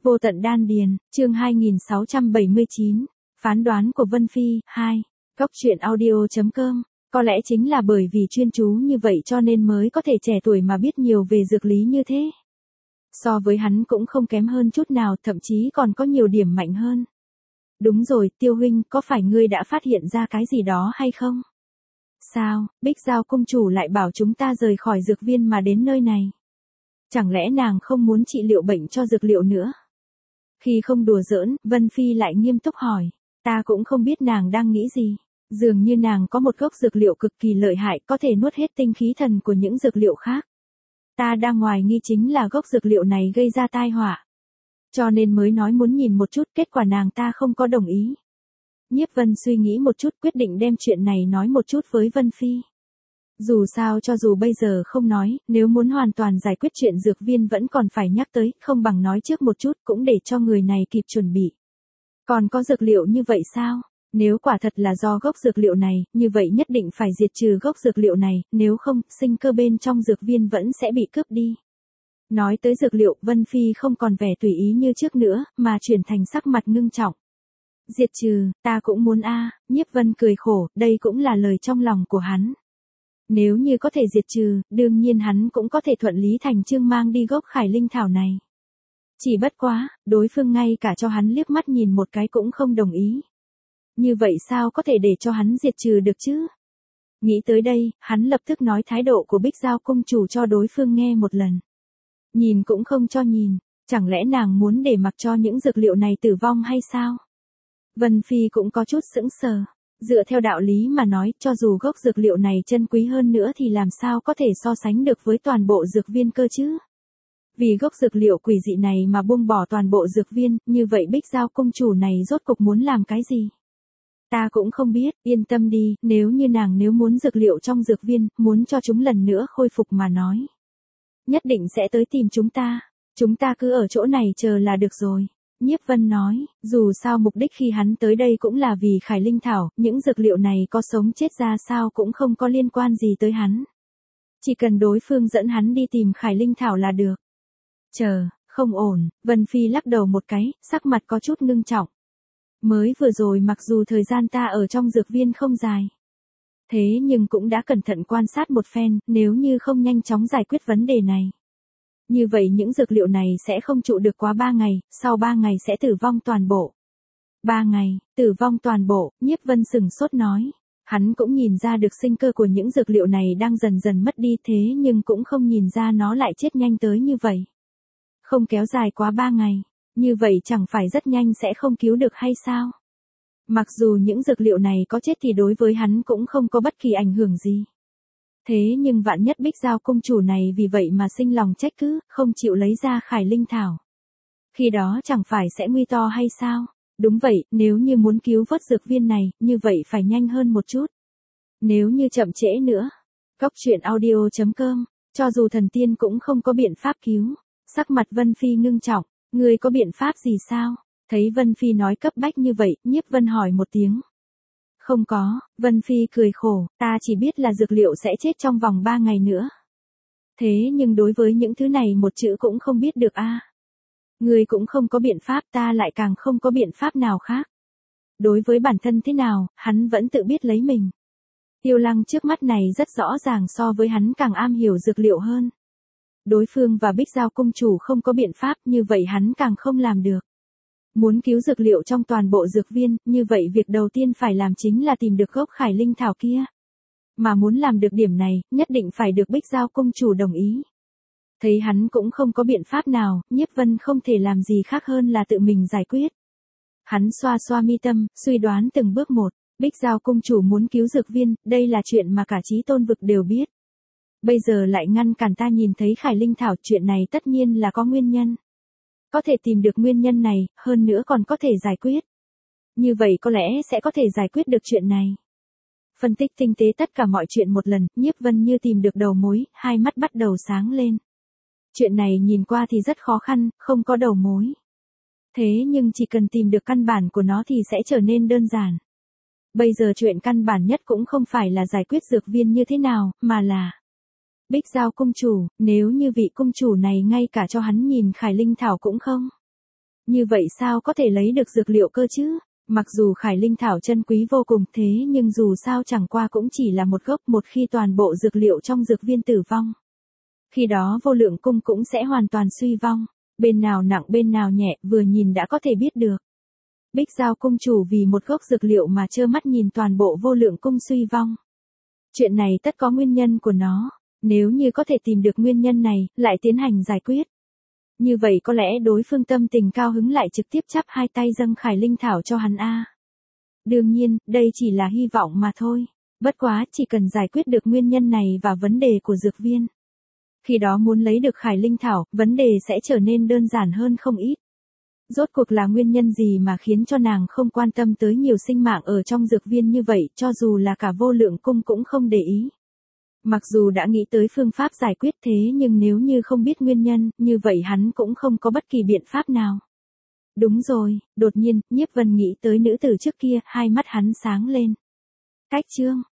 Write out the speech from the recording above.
Vô tận đan điền, chương 2679, phán đoán của Vân Phi, 2, Góc truyện audio.com. Có lẽ chính là bởi vì chuyên chú như vậy cho nên mới có thể trẻ tuổi mà biết nhiều về dược lý như thế. So với hắn cũng không kém hơn chút nào, thậm chí còn có nhiều điểm mạnh hơn. Đúng rồi, Tiêu huynh, có phải ngươi đã phát hiện ra cái gì đó hay không? Sao, Bích Giao cung chủ lại bảo chúng ta rời khỏi dược viên mà đến nơi này? Chẳng lẽ nàng không muốn trị liệu bệnh cho dược liệu nữa? Khi không đùa giỡn, Vân Phi lại nghiêm túc hỏi. Ta cũng không biết nàng đang nghĩ gì. Dường như nàng có một gốc dược liệu cực kỳ lợi hại có thể nuốt hết tinh khí thần của những dược liệu khác. Ta đang hoài nghi chính là gốc dược liệu này gây ra tai họa. Cho nên mới nói muốn nhìn một chút, kết quả nàng ta không có đồng ý. Nhiếp Vân suy nghĩ một chút, quyết định đem chuyện này nói một chút với Vân Phi. Dù sao cho dù bây giờ không nói, nếu muốn hoàn toàn giải quyết chuyện dược viên vẫn còn phải nhắc tới, không bằng nói trước một chút cũng để cho người này kịp chuẩn bị. Còn có dược liệu như vậy sao? Nếu quả thật là do gốc dược liệu này, như vậy nhất định phải diệt trừ gốc dược liệu này, nếu không, sinh cơ bên trong dược viên vẫn sẽ bị cướp đi. Nói tới dược liệu, Vân Phi không còn vẻ tùy ý như trước nữa, mà chuyển thành sắc mặt ngưng trọng. Diệt trừ, ta cũng muốn Nhiếp Vân cười khổ, đây cũng là lời trong lòng của hắn. Nếu như có thể diệt trừ, đương nhiên hắn cũng có thể thuận lý thành chương mang đi gốc khải linh thảo này. Chỉ bất quá, đối phương ngay cả cho hắn liếc mắt nhìn một cái cũng không đồng ý. Như vậy sao có thể để cho hắn diệt trừ được chứ? Nghĩ tới đây, hắn lập tức nói thái độ của Bích Giao cung chủ cho đối phương nghe một lần. Nhìn cũng không cho nhìn, chẳng lẽ nàng muốn để mặc cho những dược liệu này tử vong hay sao? Vân Phi cũng có chút sững sờ. Dựa theo đạo lý mà nói, cho dù gốc dược liệu này chân quý hơn nữa thì làm sao có thể so sánh được với toàn bộ dược viên cơ chứ? Vì gốc dược liệu quỷ dị này mà buông bỏ toàn bộ dược viên, như vậy Bích Giao cung chủ này rốt cục muốn làm cái gì? Ta cũng không biết, yên tâm đi, nếu như nàng muốn dược liệu trong dược viên, muốn cho chúng lần nữa khôi phục mà nói. Nhất định sẽ tới tìm chúng ta cứ ở chỗ này chờ là được rồi. Nhiếp Vân nói, dù sao mục đích khi hắn tới đây cũng là vì khải linh thảo, những dược liệu này có sống chết ra sao cũng không có liên quan gì tới hắn. Chỉ cần đối phương dẫn hắn đi tìm khải linh thảo là được. Chờ, không ổn, Vân Phi lắc đầu một cái, sắc mặt có chút ngưng trọng. Mới vừa rồi mặc dù thời gian ta ở trong dược viên không dài. Thế nhưng cũng đã cẩn thận quan sát một phen, nếu như không nhanh chóng giải quyết vấn đề này. Như vậy những dược liệu này sẽ không trụ được quá 3 ngày, sau 3 ngày sẽ tử vong toàn bộ. 3 ngày, tử vong toàn bộ, Nhiếp Vân sừng sốt nói. Hắn cũng nhìn ra được sinh cơ của những dược liệu này đang dần dần mất đi thế nhưng cũng không nhìn ra nó lại chết nhanh tới như vậy. Không kéo dài quá 3 ngày, như vậy chẳng phải rất nhanh sẽ không cứu được hay sao? Mặc dù những dược liệu này có chết thì đối với hắn cũng không có bất kỳ ảnh hưởng gì. Thế nhưng vạn nhất Bích Giao cung chủ này vì vậy mà sinh lòng trách cứ, không chịu lấy ra khải linh thảo. Khi đó chẳng phải sẽ nguy to hay sao? Đúng vậy, nếu như muốn cứu vớt dược viên này, như vậy phải nhanh hơn một chút. Nếu như chậm trễ nữa. Góc truyện audio.com, cho dù thần tiên cũng không có biện pháp cứu. Sắc mặt Vân Phi ngưng trọng, ngươi có biện pháp gì sao? Thấy Vân Phi nói cấp bách như vậy, Nhiếp Vân hỏi một tiếng. Không có, Vân Phi cười khổ, ta chỉ biết là dược liệu sẽ chết trong vòng 3 ngày nữa. Thế nhưng đối với những thứ này một chữ cũng không biết được Ngươi cũng không có biện pháp, ta lại càng không có biện pháp nào khác. Đối với bản thân thế nào, hắn vẫn tự biết lấy mình. Tiêu Lăng trước mắt này rất rõ ràng so với hắn càng am hiểu dược liệu hơn. Đối phương và Bích Giao cung chủ không có biện pháp, như vậy hắn càng không làm được. Muốn cứu dược liệu trong toàn bộ dược viên, như vậy việc đầu tiên phải làm chính là tìm được gốc khải linh thảo kia. Mà muốn làm được điểm này, nhất định phải được Bích Giao cung chủ đồng ý. Thấy hắn cũng không có biện pháp nào, Nhiếp Vân không thể làm gì khác hơn là tự mình giải quyết. Hắn xoa xoa mi tâm, suy đoán từng bước một, Bích Giao cung chủ muốn cứu dược viên, đây là chuyện mà cả Chí Tôn vực đều biết. Bây giờ lại ngăn cản ta nhìn thấy khải linh thảo, chuyện này tất nhiên là có nguyên nhân. Có thể tìm được nguyên nhân này, hơn nữa còn có thể giải quyết. Như vậy có lẽ sẽ có thể giải quyết được chuyện này. Phân tích tinh tế tất cả mọi chuyện một lần, Nhiếp Vân như tìm được đầu mối, hai mắt bắt đầu sáng lên. Chuyện này nhìn qua thì rất khó khăn, không có đầu mối. Thế nhưng chỉ cần tìm được căn bản của nó thì sẽ trở nên đơn giản. Bây giờ chuyện căn bản nhất cũng không phải là giải quyết dược viên như thế nào, mà là Bích Giao cung chủ, nếu như vị cung chủ này ngay cả cho hắn nhìn khải linh thảo cũng không. Như vậy sao có thể lấy được dược liệu cơ chứ? Mặc dù Khải Linh Thảo chân quý vô cùng thế nhưng dù sao chẳng qua cũng chỉ là một gốc, một khi toàn bộ dược liệu trong dược viên tử vong. Khi đó Vô Lượng Cung cũng sẽ hoàn toàn suy vong. Bên nào nặng bên nào nhẹ vừa nhìn đã có thể biết được. Bích Giao cung chủ vì một gốc dược liệu mà trơ mắt nhìn toàn bộ Vô Lượng Cung suy vong. Chuyện này tất có nguyên nhân của nó. Nếu như có thể tìm được nguyên nhân này, lại tiến hành giải quyết. Như vậy có lẽ đối phương tâm tình cao hứng lại trực tiếp chắp hai tay dâng Khải Linh Thảo cho hắn a. Đương nhiên, đây chỉ là hy vọng mà thôi. Bất quá, chỉ cần giải quyết được nguyên nhân này và vấn đề của dược viên. Khi đó muốn lấy được Khải Linh Thảo, vấn đề sẽ trở nên đơn giản hơn không ít. Rốt cuộc là nguyên nhân gì mà khiến cho nàng không quan tâm tới nhiều sinh mạng ở trong dược viên như vậy, cho dù là cả Vô Lượng Cung cũng không để ý. Mặc dù đã nghĩ tới phương pháp giải quyết thế nhưng nếu như không biết nguyên nhân, như vậy hắn cũng không có bất kỳ biện pháp nào. Đúng rồi, đột nhiên, Nhiếp Vân nghĩ tới nữ tử trước kia, hai mắt hắn sáng lên. Cách chương